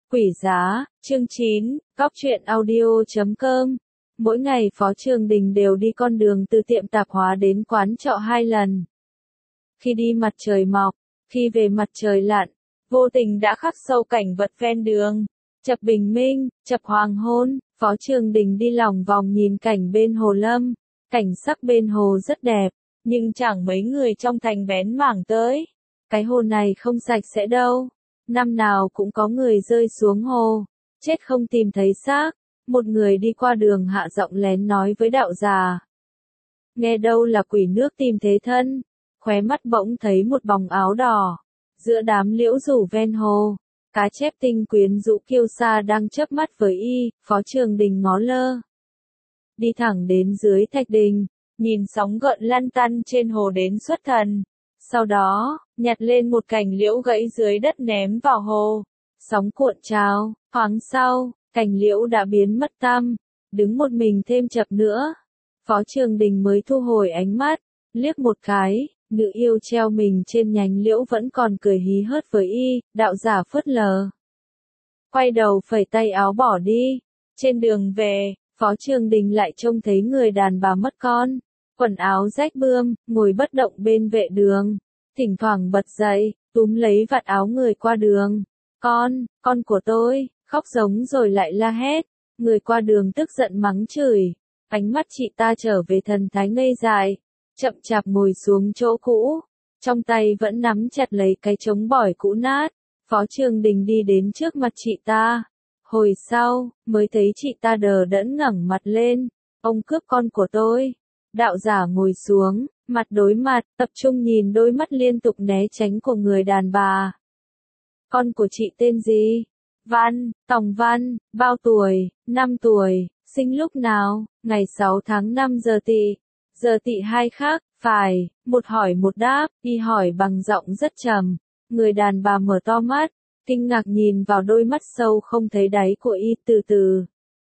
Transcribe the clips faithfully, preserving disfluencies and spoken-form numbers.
Quỷ giá, chương chín, Cóc truyện audio chấm com. Mỗi ngày Phó Trường Đình đều đi con đường từ tiệm tạp hóa đến quán trọ hai lần. Khi đi mặt trời mọc, khi về mặt trời lặn, vô tình đã khắc sâu cảnh vật ven đường. Chập bình minh, chập hoàng hôn, Phó Trường Đình đi lòng vòng nhìn cảnh bên hồ Lâm. Cảnh sắc bên hồ rất đẹp, nhưng chẳng mấy người trong thành bén mảng tới. Cái hồ này không sạch sẽ đâu. Năm nào cũng có người rơi xuống hồ, chết không tìm thấy xác. Một người đi qua đường hạ giọng lén nói với đạo già. Nghe đâu là quỷ nước tìm thế thân, khóe mắt bỗng thấy một bóng áo đỏ. Giữa đám liễu rủ ven hồ, cá chép tinh quyến rũ kiêu sa đang chớp mắt với y. Phó Trường Đình ngó lơ. Đi thẳng đến dưới thạch đình, nhìn sóng gợn lăn tăn trên hồ đến xuất thần. Sau đó, nhặt lên một cành liễu gãy dưới đất ném vào hồ. Sóng cuộn trào, thoáng sau, cành liễu đã biến mất tăm, đứng một mình thêm chập nữa. Phó Trường Đình mới thu hồi ánh mắt, liếc một cái, nữ yêu treo mình trên nhánh liễu vẫn còn cười hí hớt với y, đạo giả phớt lờ. Quay đầu phẩy tay áo bỏ đi. Trên đường về, Phó Trường Đình lại trông thấy người đàn bà mất con. Quần áo rách bươm, ngồi bất động bên vệ đường. Thỉnh thoảng bật dậy, túm lấy vạt áo người qua đường. Con, con của tôi, khóc giống rồi lại la hét. Người qua đường tức giận mắng chửi. Ánh mắt chị ta trở về thần thái ngây dại. Chậm chạp ngồi xuống chỗ cũ. Trong tay vẫn nắm chặt lấy cái trống bỏi cũ nát. Phó Trường Đình đi đến trước mặt chị ta. Hồi sau, mới thấy chị ta đờ đẫn ngẩng mặt lên. Ông cướp con của tôi. Đạo giả ngồi xuống, mặt đối mặt, tập trung nhìn đôi mắt liên tục né tránh của người đàn bà. Con của chị tên gì? Văn, Tòng Văn, bao tuổi? Năm tuổi, sinh lúc nào? Ngày sáu tháng năm giờ tỵ. Giờ tỵ hai khác, phải, một hỏi một đáp, y hỏi bằng giọng rất trầm. Người đàn bà mở to mắt, kinh ngạc nhìn vào đôi mắt sâu không thấy đáy của y từ từ.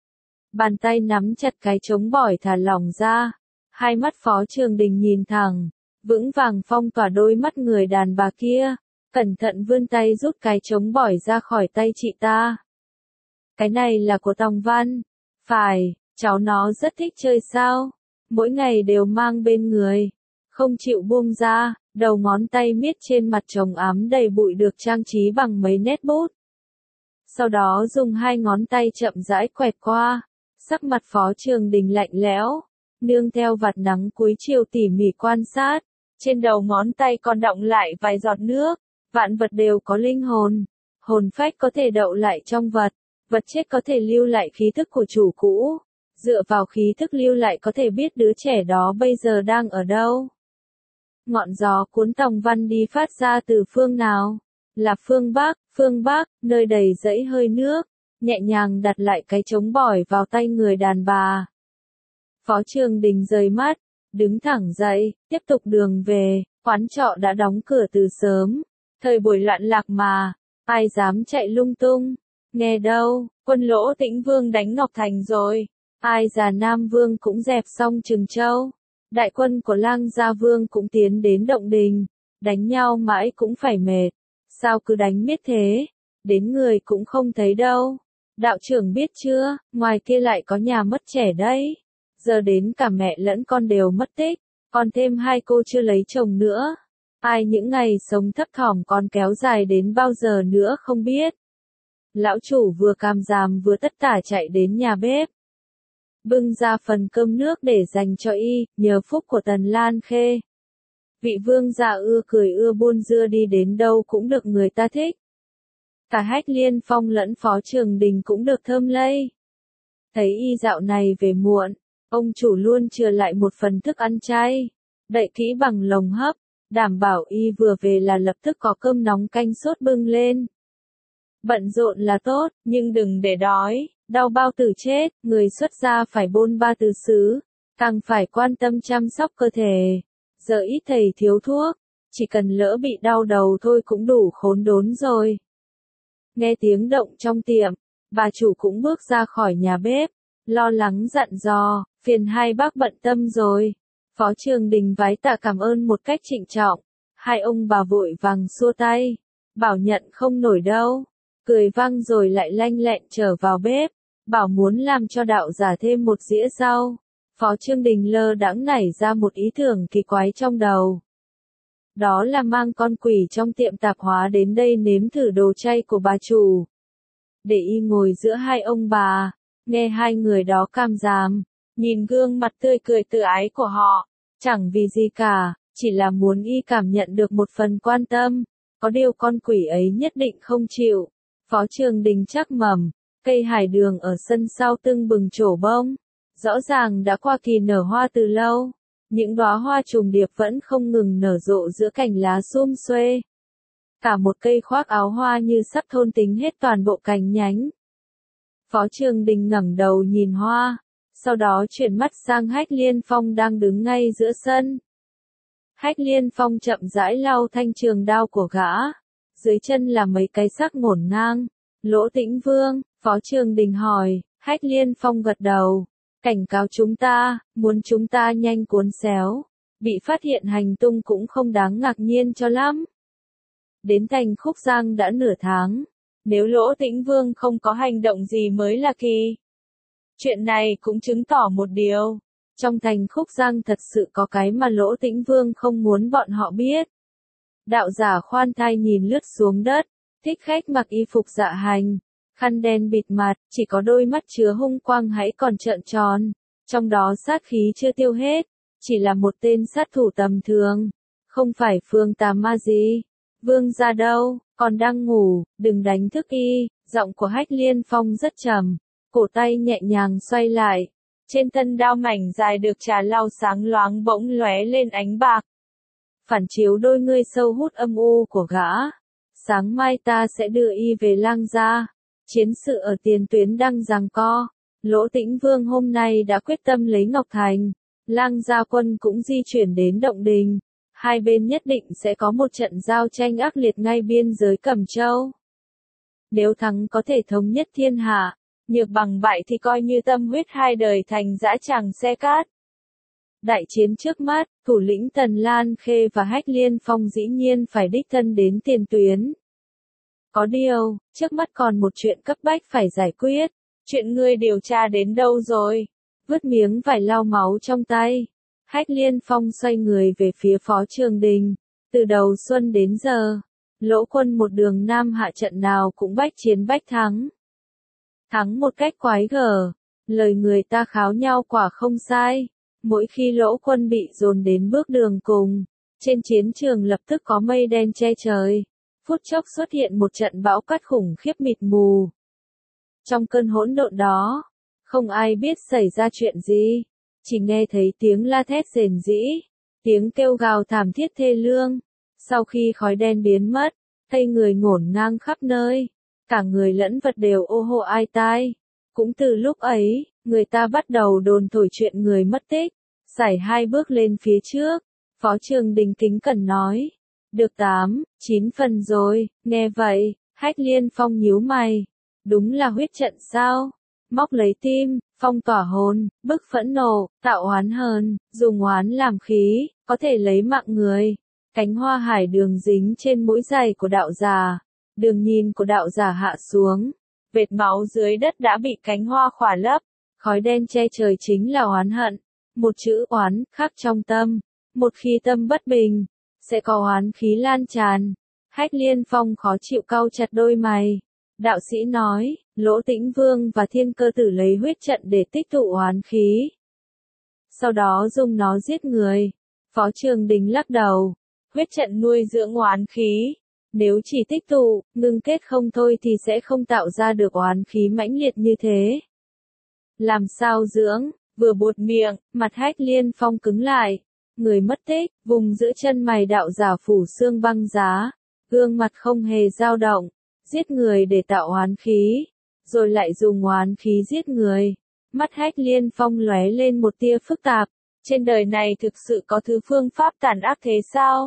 Bàn tay nắm chặt cái trống bỏi thả lỏng ra. Hai mắt Phó Trường Đình nhìn thẳng, vững vàng phong tỏa đôi mắt người đàn bà kia, cẩn thận vươn tay rút cái trống bỏi ra khỏi tay chị ta. Cái này là của Tòng Văn. Phải, cháu nó rất thích chơi sao, mỗi ngày đều mang bên người, không chịu buông ra, đầu ngón tay miết trên mặt trống ám đầy bụi được trang trí bằng mấy nét bút. Sau đó dùng hai ngón tay chậm rãi quẹt qua, sắc mặt Phó Trường Đình lạnh lẽo. Nương theo vạt nắng cuối chiều tỉ mỉ quan sát, trên đầu ngón tay còn đọng lại vài giọt nước. Vạn vật đều có linh hồn, hồn phách có thể đậu lại trong vật, vật chết có thể lưu lại khí thức của chủ cũ, dựa vào khí thức lưu lại có thể biết đứa trẻ đó bây giờ đang ở đâu. Ngọn gió cuốn Tòng Văn đi phát ra từ phương nào? Là phương Bắc, phương Bắc, nơi đầy dãy hơi nước, nhẹ nhàng đặt lại cái trống bỏi vào tay người đàn bà. Phó Trường Đình rời mắt, đứng thẳng dậy, tiếp tục đường về. Quán trọ đã đóng cửa từ sớm. Thời buổi loạn lạc mà, ai dám chạy lung tung. Nghe đâu, quân Lỗ Tĩnh Vương đánh Ngọc Thành rồi. Ai già Nam Vương cũng dẹp xong Trừng Châu. Đại quân của Lang Gia Vương cũng tiến đến Động Đình. Đánh nhau mãi cũng phải mệt. Sao cứ đánh miết thế? Đến người cũng không thấy đâu. Đạo trưởng biết chưa, ngoài kia lại có nhà mất trẻ đấy. Giờ đến cả mẹ lẫn con đều mất tích, còn thêm hai cô chưa lấy chồng nữa. Ai những ngày sống thấp thỏm còn kéo dài đến bao giờ nữa không biết. Lão chủ vừa càm ràm vừa tất tả chạy đến nhà bếp. Bưng ra phần cơm nước để dành cho y, nhờ phúc của Tần Lan Khê. Vị vương gia ưa cười ưa buôn dưa đi đến đâu cũng được người ta thích. Cả Hách Liên Phong lẫn Phó Trường Đình cũng được thơm lây. Thấy y dạo này về muộn. Ông chủ luôn chừa lại một phần thức ăn chay, đậy kỹ bằng lồng hấp, đảm bảo y vừa về là lập tức có cơm nóng canh sốt bưng lên. Bận rộn là tốt, nhưng đừng để đói, đau bao tử chết, người xuất gia phải bôn ba từ xứ, càng phải quan tâm chăm sóc cơ thể. Giờ ít thầy thiếu thuốc, chỉ cần lỡ bị đau đầu thôi cũng đủ khốn đốn rồi. Nghe tiếng động trong tiệm, bà chủ cũng bước ra khỏi nhà bếp, lo lắng dặn dò. Phiền hai bác bận tâm rồi. Phó Trường Đình vái tạ cảm ơn một cách trịnh trọng. Hai ông bà vội vàng xua tay. Bảo nhận không nổi đâu. cười vang rồi lại lanh lẹn trở vào bếp, bảo muốn làm cho đạo giả thêm một dĩa rau. Phó Trương Đình lơ đãng nảy ra một ý tưởng kỳ quái trong đầu. Đó là mang con quỷ trong tiệm tạp hóa đến đây nếm thử đồ chay của bà chủ. Để y ngồi giữa hai ông bà, nghe hai người đó cam giảm, nhìn gương mặt tươi cười tự ái của họ, chẳng vì gì cả, chỉ là muốn y cảm nhận được một phần quan tâm, có điều con quỷ ấy nhất định không chịu. Phó Trường Đình chắc mẩm, cây hải đường ở sân sau tưng bừng trổ bông, rõ ràng đã qua kỳ nở hoa từ lâu, những đóa hoa trùng điệp vẫn không ngừng nở rộ giữa cành lá sum xuê. Cả một cây khoác áo hoa như sắp thôn tính hết toàn bộ cành nhánh. Phó Trường Đình ngẩng đầu nhìn hoa, sau đó chuyển mắt sang Hách Liên Phong đang đứng ngay giữa sân. Hách Liên Phong chậm rãi lau thanh trường đao của gã, dưới chân là mấy cái xác ngổn ngang. Lỗ Tĩnh Vương, Phó Trường Đình hỏi, Hách Liên Phong gật đầu, cảnh cáo chúng ta, muốn chúng ta nhanh cuốn xéo, bị phát hiện hành tung cũng không đáng ngạc nhiên cho lắm. Đến thành Khúc Giang đã nửa tháng, nếu Lỗ Tĩnh Vương không có hành động gì mới là kỳ. Chuyện này cũng chứng tỏ một điều, trong thành Khúc Giang thật sự có cái mà Lỗ Tĩnh Vương không muốn bọn họ biết. Đạo giả khoan thai nhìn lướt xuống đất, thích khách mặc y phục dạ hành, khăn đen bịt mặt, chỉ có đôi mắt chứa hung quang hãy còn trợn tròn, trong đó sát khí chưa tiêu hết, chỉ là một tên sát thủ tầm thường, không phải phương tà ma gì. Vương gia đâu, còn đang ngủ, đừng đánh thức y. Giọng của Hách Liên Phong rất trầm, cổ tay nhẹ nhàng xoay lại, trên thân đao mảnh dài được trà lau sáng loáng bỗng lóe lên ánh bạc, phản chiếu đôi ngươi sâu hút âm u của gã. Sáng mai ta sẽ đưa y về Lang gia. Chiến sự ở tiền tuyến đang giằng co, Lỗ Tĩnh Vương hôm nay đã quyết tâm lấy Ngọc Thành, Lang gia quân cũng di chuyển đến Động Đình. Hai bên nhất định sẽ có một trận giao tranh ác liệt ngay biên giới Cẩm Châu. Nếu thắng có thể thống nhất thiên hạ, nhược bằng bại thì coi như tâm huyết hai đời thành dã tràng xe cát. Đại chiến trước mắt, thủ lĩnh Tần Lan Khê và Hách Liên Phong dĩ nhiên phải đích thân đến tiền tuyến. Có điều, trước mắt còn một chuyện cấp bách phải giải quyết. Chuyện ngươi điều tra đến đâu rồi? Vứt miếng vải lau máu trong tay. Hách Liên Phong xoay người về phía Phó Trường Đình. Từ đầu xuân đến giờ, Lỗ quân một đường nam hạ trận nào cũng bách chiến bách thắng. Thắng một cách quái gở, lời người ta kháo nhau quả không sai. Mỗi khi Lỗ quân bị dồn đến bước đường cùng, trên chiến trường lập tức có mây đen che trời. Phút chốc xuất hiện một trận bão cát khủng khiếp mịt mù. Trong cơn hỗn độn đó, không ai biết xảy ra chuyện gì. Chỉ nghe thấy tiếng la thét rền rĩ, tiếng kêu gào thảm thiết thê lương. Sau khi khói đen biến mất, thây người ngổn ngang khắp nơi, cả người lẫn vật đều ô hô ai tai. Cũng từ lúc ấy, người ta bắt đầu đồn thổi chuyện người mất tích. Sải hai bước lên phía trước, Phó Trường Đình kính cẩn nói, được tám, chín phần rồi. Nghe vậy, Hách Liên Phong nhíu mày, đúng là huyết trận sao? Móc lấy tim, phong tỏa hồn, bức phẫn nộ, tạo oán hờn, dùng oán làm khí, có thể lấy mạng người. Cánh hoa hải đường dính trên mũi giày của đạo giả, đường nhìn của đạo giả hạ xuống, vệt máu dưới đất đã bị cánh hoa khỏa lấp, khói đen che trời chính là oán hận. Một chữ oán khắc trong tâm, một khi tâm bất bình, sẽ có oán khí lan tràn. Hách Liên Phong khó chịu cau chặt đôi mày. Đạo sĩ nói, Lỗ Tĩnh Vương và Thiên Cơ Tử lấy huyết trận để tích tụ oán khí, sau đó dùng nó giết người. Phó Trường Đình lắc đầu, huyết trận nuôi dưỡng oán khí, nếu chỉ tích tụ, ngưng kết không thôi thì sẽ không tạo ra được oán khí mãnh liệt như thế. Làm sao dưỡng? Vừa buột miệng, mặt Hách Liên Phong cứng lại. Người mất tích, vùng giữa chân mày đạo giả phủ xương băng giá, gương mặt không hề dao động, giết người để tạo oán khí, rồi lại dùng oán khí giết người. Mắt Hách Liên Phong lóe lên một tia phức tạp, trên đời này thực sự có thứ phương pháp tàn ác thế sao?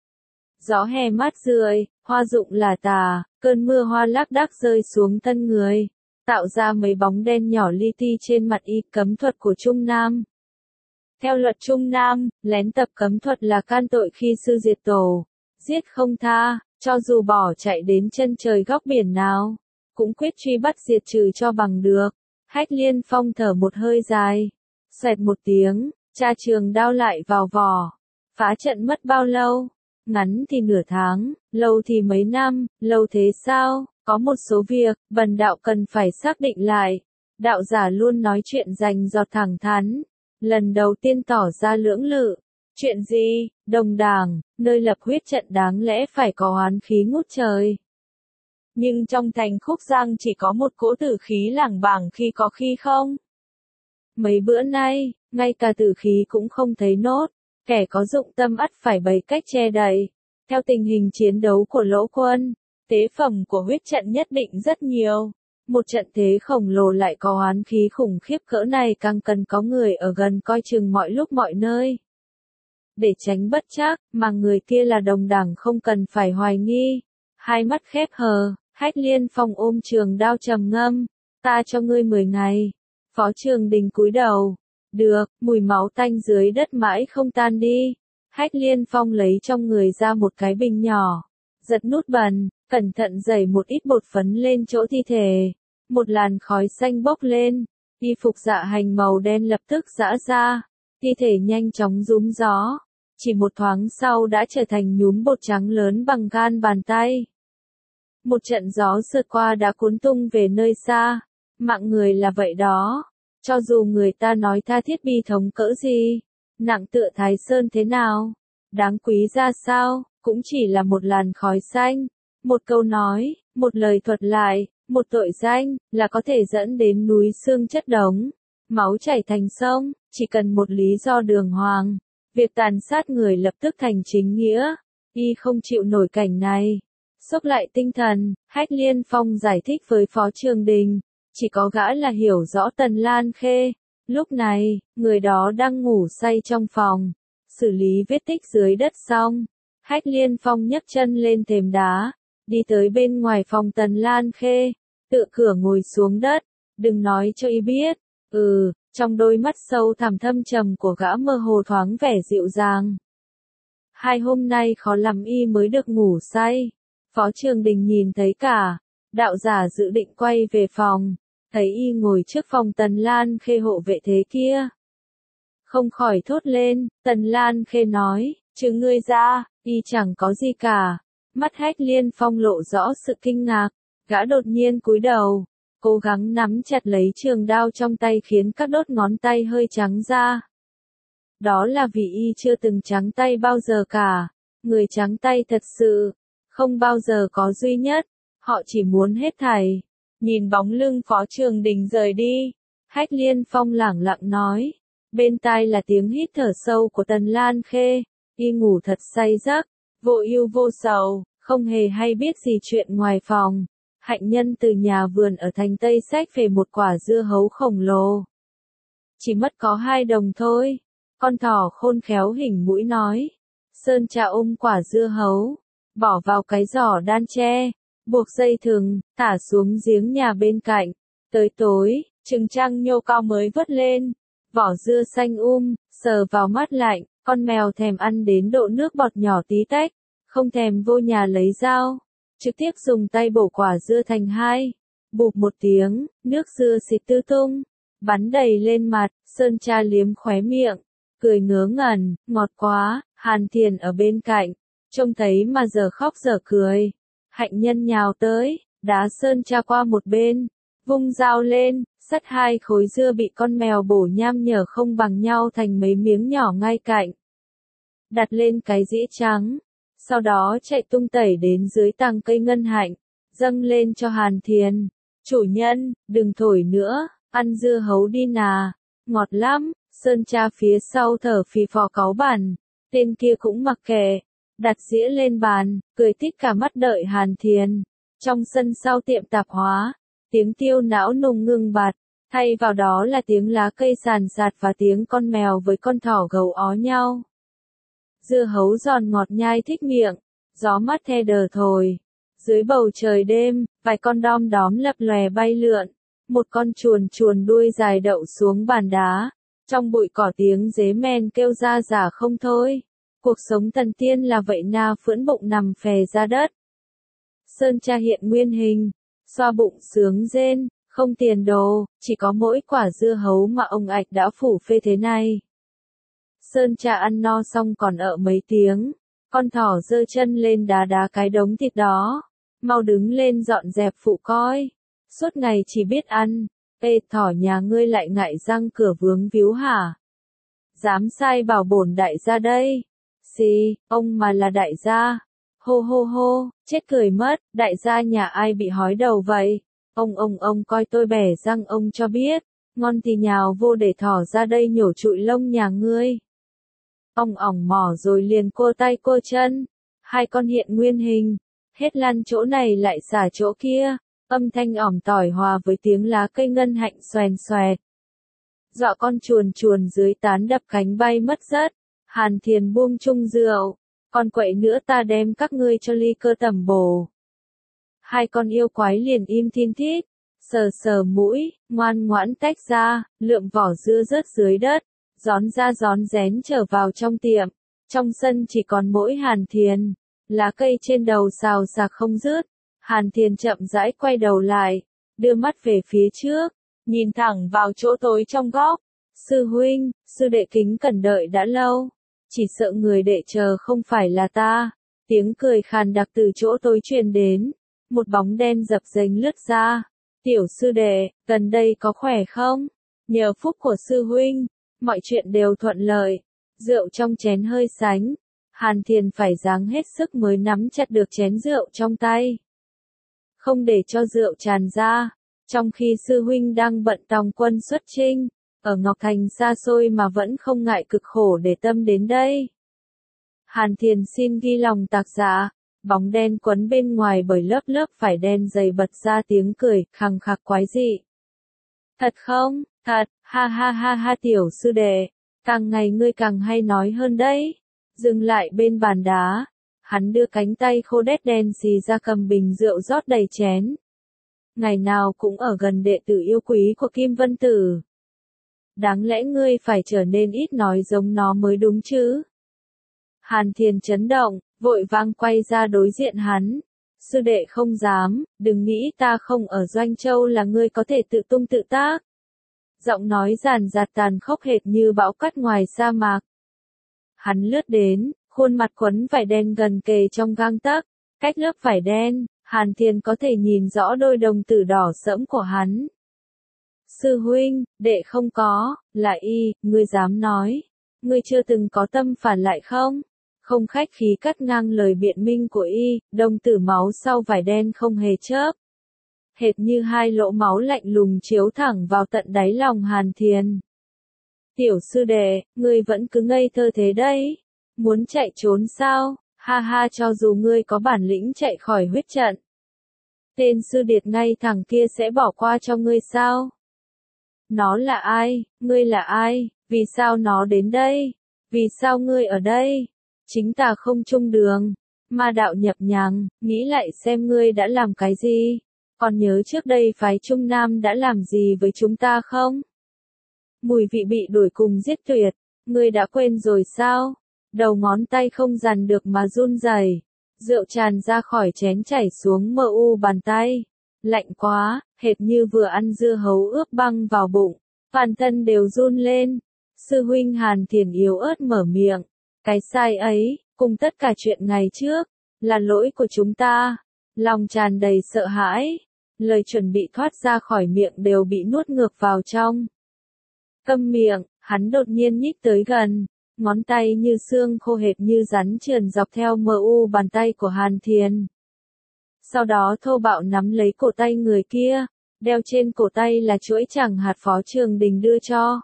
Gió hè mát rượi, hoa rụng là tà, cơn mưa hoa lác đác rơi xuống thân người, tạo ra mấy bóng đen nhỏ li ti trên mặt y. Cấm thuật của Trung Nam. Theo luật Trung Nam, lén tập cấm thuật là can tội khi sư diệt tổ, giết không tha, Cho dù bỏ chạy đến chân trời góc biển nào, cũng quyết truy bắt diệt trừ cho bằng được. Hách Liên Phong thở một hơi dài, xoẹt một tiếng, tra trường đao lại vào vỏ. Phá trận mất bao lâu? Ngắn thì nửa tháng, lâu thì mấy năm, lâu thế sao? Có một số việc, bần đạo cần phải xác định lại. Đạo giả luôn nói chuyện rành giọt thẳng thắn. Lần đầu tiên tỏ ra lưỡng lự. Chuyện gì? Đồng Đảng, nơi lập huyết trận đáng lẽ phải có oán khí ngút trời. Nhưng trong thành Khúc Giang chỉ có một cỗ tử khí lảng bảng khi có khi không. Mấy bữa nay, ngay cả tử khí cũng không thấy nốt. Kẻ có dụng tâm ắt phải bày cách che đậy. Theo tình hình chiến đấu của Lỗ Quân, tế phẩm của huyết trận nhất định rất nhiều. Một trận thế khổng lồ lại có oán khí khủng khiếp cỡ này càng cần có người ở gần coi chừng mọi lúc mọi nơi. Để tránh bất trắc, mà người kia là Đồng Đảng không cần phải hoài nghi. Hai mắt khép hờ, Hách Liên Phong ôm trường đao trầm ngâm. Ta cho ngươi mười ngày. Phó Trường Đình cúi đầu. Được, mùi máu tanh dưới đất mãi không tan đi. Hách Liên Phong lấy trong người ra một cái bình nhỏ. Giật nút bần, cẩn thận rẩy một ít bột phấn lên chỗ thi thể. Một làn khói xanh bốc lên. Y phục dạ hành màu đen lập tức giã ra. Thi thể nhanh chóng rúm gió. Chỉ một thoáng sau đã trở thành nhúm bột trắng lớn bằng gan bàn tay. Một trận gió sượt qua đã cuốn tung về nơi xa. Mạng người là vậy đó. Cho dù người ta nói tha thiết bi thống cỡ gì, nặng tựa Thái Sơn thế nào, đáng quý ra sao, cũng chỉ là một làn khói xanh, một câu nói, một lời thuật lại, một tội danh, là có thể dẫn đến núi xương chất đống, máu chảy thành sông, chỉ cần một lý do đường hoàng. Việc tàn sát người lập tức thành chính nghĩa. Y không chịu nổi cảnh này. Xốc lại tinh thần, Hách Liên Phong giải thích với Phó Trường Đình. Chỉ có gã là hiểu rõ Tần Lan Khê. Lúc này, người đó đang ngủ say trong phòng. Xử lý vết tích dưới đất xong. Hách Liên Phong nhấc chân lên thềm đá. Đi tới bên ngoài phòng Tần Lan Khê. Tựa cửa ngồi xuống đất. Đừng nói cho y biết. Ừ, trong đôi mắt sâu thẳm thâm trầm của gã mơ hồ thoáng vẻ dịu dàng. Hai hôm nay khó lắm y mới được ngủ say. Phó Trường Đình nhìn thấy cả. Đạo giả dự định quay về phòng. Thấy y ngồi trước phòng Tần Lan Khê hộ vệ thế kia. Không khỏi thốt lên, Tần Lan Khê nói, trừ ngươi ra, y chẳng có gì cả. Mắt Hách Liên Phong lộ rõ sự kinh ngạc. Gã đột nhiên cúi đầu. Cố gắng nắm chặt lấy trường đao trong tay khiến các đốt ngón tay hơi trắng ra. Đó là vì y chưa từng trắng tay bao giờ cả. Người trắng tay thật sự, không bao giờ có duy nhất. Họ chỉ muốn hết thảy. Nhìn bóng lưng Phó Trường Đình rời đi. Hách Liên Phong lẳng lặng nói. Bên tai là tiếng hít thở sâu của Tần Lan Khê. Y ngủ thật say giấc, vô ưu vô sầu, không hề hay biết gì chuyện ngoài phòng. Hạnh Nhân từ nhà vườn ở thành Tây xách về một quả dưa hấu khổng lồ. Chỉ mất có hai đồng thôi. Con thỏ khôn khéo hình mũi nói. Sơn Trà ôm quả dưa hấu, bỏ vào cái giỏ đan tre, buộc dây thừng, thả xuống giếng nhà bên cạnh. Tới tối, trứng trăng nhô cao mới vớt lên. Vỏ dưa xanh um, sờ vào mát lạnh, con mèo thèm ăn đến độ nước bọt nhỏ tí tách, không thèm vô nhà lấy dao. Trực tiếp dùng tay bổ quả dưa thành hai. Bụp một tiếng, nước dưa xịt tứ tung, bắn đầy lên mặt. Sơn Tra liếm khóe miệng, cười ngớ ngẩn, ngọt quá. Hàn Thiền ở bên cạnh, trông thấy mà giờ khóc giờ cười. Hạnh Nhân nhào tới, đá Sơn Tra qua một bên, vung dao lên, sắt hai khối dưa bị con mèo bổ nham nhở không bằng nhau thành mấy miếng nhỏ ngay cạnh. Đặt lên cái dĩa trắng. Sau đó chạy tung tẩy đến dưới tàng cây ngân hạnh, dâng lên cho Hàn Thiền. Chủ nhân, đừng thổi nữa, ăn dưa hấu đi nà, ngọt lắm. Sơn Tra phía sau thở phì phò cáu bẳn, tên kia cũng mặc kệ, đặt dĩa lên bàn, cười tít cả mắt đợi Hàn Thiền. Trong sân sau tiệm tạp hóa, tiếng tiêu não nùng ngưng bặt, thay vào đó là tiếng lá cây sàn sạt và tiếng con mèo với con thỏ gấu ó nhau. Dưa hấu giòn ngọt nhai thích miệng, gió mát the đờ thổi. Dưới bầu trời đêm, vài con đom đóm lập lòe bay lượn, một con chuồn chuồn đuôi dài đậu xuống bàn đá. Trong bụi cỏ tiếng dế men kêu ra giả không thôi. Cuộc sống thần tiên là vậy na, phưỡn bụng nằm phè ra đất. Sơn Tra hiện nguyên hình, xoa bụng sướng rên, không tiền đồ, chỉ có mỗi quả dưa hấu mà ông ạch đã phủ phê thế này. Sơn Tra ăn no xong còn ợ mấy tiếng, con thỏ giơ chân lên đá đá cái đống thịt đó, mau đứng lên dọn dẹp phụ coi, suốt ngày chỉ biết ăn, ê thỏ nhà ngươi lại ngại răng cửa vướng víu hả? Dám sai bảo bổn đại gia đây, xì, ông mà là đại gia, hô hô hô, chết cười mất, đại gia nhà ai bị hói đầu vậy? Ông ông ông coi tôi bẻ răng ông cho biết, ngon thì nhào vô để thỏ ra đây nhổ trụi lông nhà ngươi. Ông ỏng mỏ rồi liền cô tay cô chân, hai con hiện nguyên hình, hết lăn chỗ này lại xả chỗ kia, âm thanh ỏm tỏi hòa với tiếng lá cây ngân hạnh xoèn xoẹt. Dọa con chuồn chuồn dưới tán đập cánh bay mất rất, Hàn Thiền buông chung rượu, còn quậy nữa ta đem các ngươi cho ly cơ tẩm bổ. Hai con yêu quái liền im thin thít, sờ sờ mũi, ngoan ngoãn tách ra, lượm vỏ dưa rớt dưới đất, gión ra gión rén trở vào trong tiệm. Trong sân chỉ còn mỗi Hàn Thiền, lá cây trên đầu xào xạc không dứt. Hàn Thiền chậm rãi quay đầu lại, đưa mắt về phía trước, nhìn thẳng vào chỗ tối trong góc. Sư huynh, sư đệ kính cẩn đợi đã lâu, chỉ sợ người đệ chờ không phải là ta. Tiếng cười khàn đặc từ chỗ tối truyền đến, một bóng đen dập dềnh lướt ra. Tiểu sư đệ, gần đây có khỏe không? Nhờ phúc của sư huynh, mọi chuyện đều thuận lợi. Rượu trong chén hơi sánh, Hàn Thiền phải giáng hết sức mới nắm chặt được chén rượu trong tay, không để cho rượu tràn ra. Trong khi sư huynh đang bận tòng quân xuất chinh, ở Ngọc Thành xa xôi mà vẫn không ngại cực khổ để tâm đến đây. Hàn Thiền xin ghi lòng tạc dạ, bóng đen quấn bên ngoài bởi lớp lớp vải đen dày bật ra tiếng cười, khằng khặc quái dị. Thật không? Thật, ha ha ha ha tiểu sư đệ, càng ngày ngươi càng hay nói hơn đấy. Dừng lại bên bàn đá, hắn đưa cánh tay khô đét đen xì ra cầm bình rượu rót đầy chén. Ngày nào cũng ở gần đệ tử yêu quý của Kim Vân Tử. Đáng lẽ ngươi phải trở nên ít nói giống nó mới đúng chứ. Hàn Thiền chấn động, vội vang quay ra đối diện hắn. Sư đệ không dám, đừng nghĩ ta không ở Doanh Châu là ngươi có thể tự tung tự tác. Giọng nói giàn giạt tàn khốc hệt như bão cát ngoài sa mạc. Hắn lướt đến, khuôn mặt quấn vải đen gần kề trong gang tấc, cách lớp vải đen, Hàn Thiền có thể nhìn rõ đôi đồng tử đỏ sẫm của hắn. Sư huynh, đệ không có, là y, ngươi dám nói, ngươi chưa từng có tâm phản lại không? Không khách khí cắt ngang lời biện minh của y, đồng tử máu sau vải đen không hề chớp. Hệt như hai lỗ máu lạnh lùng chiếu thẳng vào tận đáy lòng Hàn Thiền. Tiểu sư đệ, ngươi vẫn cứ ngây thơ thế đấy. Muốn chạy trốn sao? Ha ha, cho dù ngươi có bản lĩnh chạy khỏi huyết trận, tên sư điệt ngay thằng kia sẽ bỏ qua cho ngươi sao? Nó là ai? Ngươi là ai? Vì sao nó đến đây? Vì sao ngươi ở đây? Chính ta không chung đường. Ma đạo nhập nhằng, nghĩ lại xem ngươi đã làm cái gì? Còn nhớ trước đây phái Trung Nam đã làm gì với chúng ta không? Mùi vị bị đuổi cùng giết tuyệt, ngươi đã quên rồi sao? Đầu ngón tay không dằn được mà run rẩy, rượu tràn ra khỏi chén chảy xuống mờ u bàn tay. Lạnh quá, hệt như vừa ăn dưa hấu ướp băng vào bụng, toàn thân đều run lên. Sư huynh Hàn Thiền yếu ớt mở miệng, cái sai ấy, cùng tất cả chuyện ngày trước, là lỗi của chúng ta. Lòng tràn đầy sợ hãi, lời chuẩn bị thoát ra khỏi miệng đều bị nuốt ngược vào trong. Câm miệng, hắn đột nhiên nhích tới gần, ngón tay như xương khô hệt như rắn trườn dọc theo mờ u bàn tay của Hàn Thiền. Sau đó thô bạo nắm lấy cổ tay người kia, đeo trên cổ tay là chuỗi chẳng hạt Phó Trường Đình đưa cho.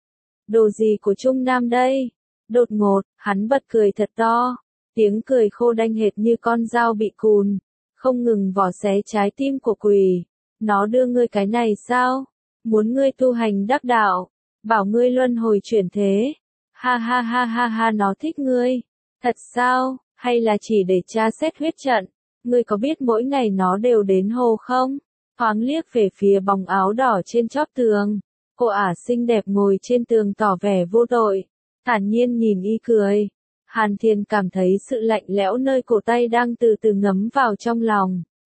Đồ gì của Trung Nam đây? Đột ngột, hắn bật cười thật to, tiếng cười khô đanh hệt như con dao bị cùn, không ngừng vỏ xé trái tim của quỷ. Nó đưa ngươi cái này sao? Muốn ngươi tu hành đắc đạo, bảo ngươi luân hồi chuyển thế. Ha ha ha ha ha, nó thích ngươi. Thật sao? Hay là chỉ để tra xét huyết trận? Ngươi có biết mỗi ngày nó đều đến hồ không? Thoáng liếc về phía bóng áo đỏ trên chóp tường. Cô ả xinh đẹp ngồi trên tường tỏ vẻ vô tội, thản nhiên nhìn y cười. Hàn Thiền cảm thấy sự lạnh lẽo nơi cổ tay đang từ từ ngấm vào trong lòng.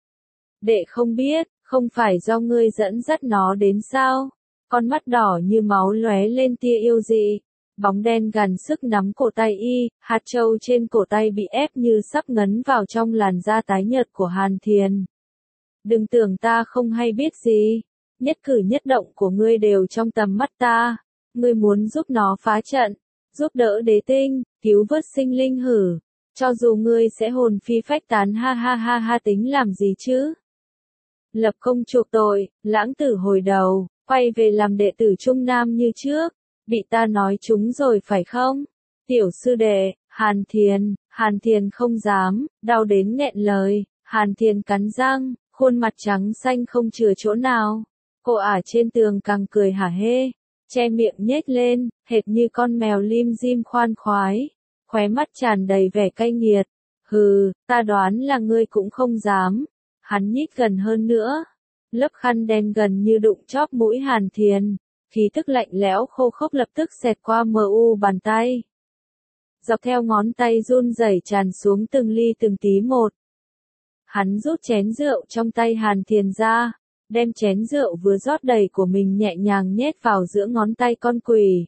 Đệ không biết, không phải do ngươi dẫn dắt nó đến sao? Con mắt đỏ như máu lóe lên tia yêu dị. Bóng đen gằn sức nắm cổ tay y, hạt châu trên cổ tay bị ép như sắp ngấn vào trong làn da tái nhợt của Hàn Thiền. Đừng tưởng ta không hay biết gì, nhất cử nhất động của ngươi đều trong tầm mắt ta. Ngươi muốn giúp nó phá trận, giúp đỡ đế tinh, cứu vớt sinh linh hử. Cho dù ngươi sẽ hồn phi phách tán ha ha ha ha tính làm gì chứ? Lập công chuộc tội, lãng tử hồi đầu, quay về làm đệ tử trung nam như trước. Bị ta nói chúng rồi phải không? Tiểu sư đệ, Hàn Thiền, Hàn Thiền không dám, đau đến nghẹn lời. Hàn Thiền cắn răng, khuôn mặt trắng xanh không chừa chỗ nào. Cô ả trên tường càng cười hả hê, che miệng nhếch lên, hệt như con mèo lim dim khoan khoái. Khóe mắt tràn đầy vẻ cay nghiệt. Hừ, ta đoán là ngươi cũng không dám. Hắn nhích gần hơn nữa. Lớp khăn đen gần như đụng chóp mũi Hàn Thiền. Khí tức lạnh lẽo khô khốc lập tức xẹt qua mờ u bàn tay. Dọc theo ngón tay run rẩy tràn xuống từng ly từng tí một. Hắn rút chén rượu trong tay Hàn Thiền ra, đem chén rượu vừa rót đầy của mình nhẹ nhàng nhét vào giữa ngón tay con quỷ.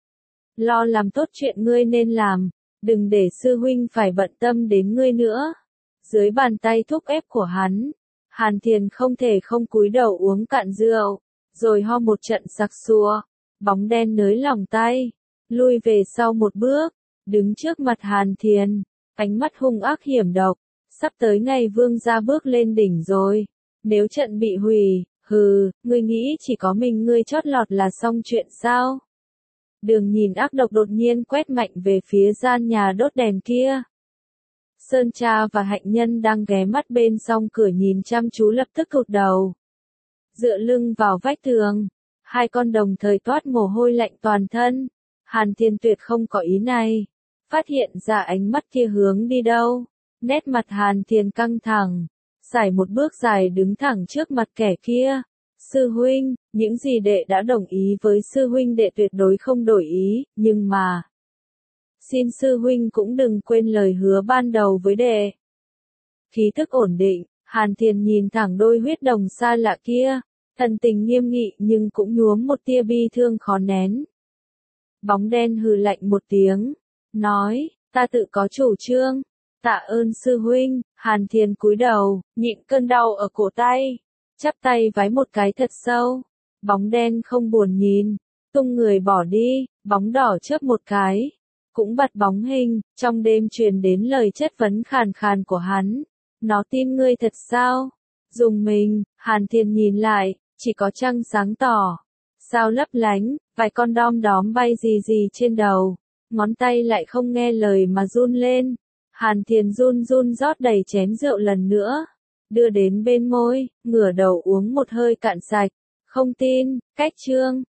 Lo làm tốt chuyện ngươi nên làm, đừng để sư huynh phải bận tâm đến ngươi nữa. Dưới bàn tay thúc ép của hắn, Hàn Thiền không thể không cúi đầu uống cạn rượu, rồi ho một trận sặc sụa. Bóng đen nới lỏng tay, lui về sau một bước, đứng trước mặt Hàn Thiền, ánh mắt hung ác hiểm độc. Sắp tới ngày vương gia bước lên đỉnh rồi. Nếu trận bị hủy, hừ, ngươi nghĩ chỉ có mình ngươi chót lọt là xong chuyện sao? Đường nhìn ác độc đột nhiên quét mạnh về phía gian nhà đốt đèn kia. Sơn Tra và Hạnh Nhân đang ghé mắt bên song cửa nhìn chăm chú lập tức cụt đầu. Dựa lưng vào vách tường, hai con đồng thời toát mồ hôi lạnh toàn thân. Hàn Thiên tuyệt không có ý này. Phát hiện ra ánh mắt kia hướng đi đâu. Nét mặt Hàn Thiên căng thẳng. Giải một bước dài đứng thẳng trước mặt kẻ kia. Sư huynh, những gì đệ đã đồng ý với sư huynh đệ tuyệt đối không đổi ý, nhưng mà... Xin sư huynh cũng đừng quên lời hứa ban đầu với đệ. Khí thức ổn định, Hàn Thiên nhìn thẳng đôi huyết đồng xa lạ kia, thần tình nghiêm nghị nhưng cũng nhuốm một tia bi thương khó nén. Bóng đen hừ lạnh một tiếng, nói, ta tự có chủ trương, tạ ơn sư huynh. Hàn Thiên cúi đầu, nhịn cơn đau ở cổ tay, chắp tay vái một cái thật sâu. Bóng đen không buồn nhìn, tung người bỏ đi, bóng đỏ chớp một cái. Cũng bật bóng hình, trong đêm truyền đến lời chất vấn khàn khàn của hắn. Nó tin ngươi thật sao? Dùng mình, Hàn Thiên nhìn lại, chỉ có trăng sáng tỏ. Sao lấp lánh, vài con đom đóm bay gì gì trên đầu. Ngón tay lại không nghe lời mà run lên. Hàn Thiên run run rót đầy chén rượu lần nữa. Đưa đến bên môi, ngửa đầu uống một hơi cạn sạch. Không tin, cách chương.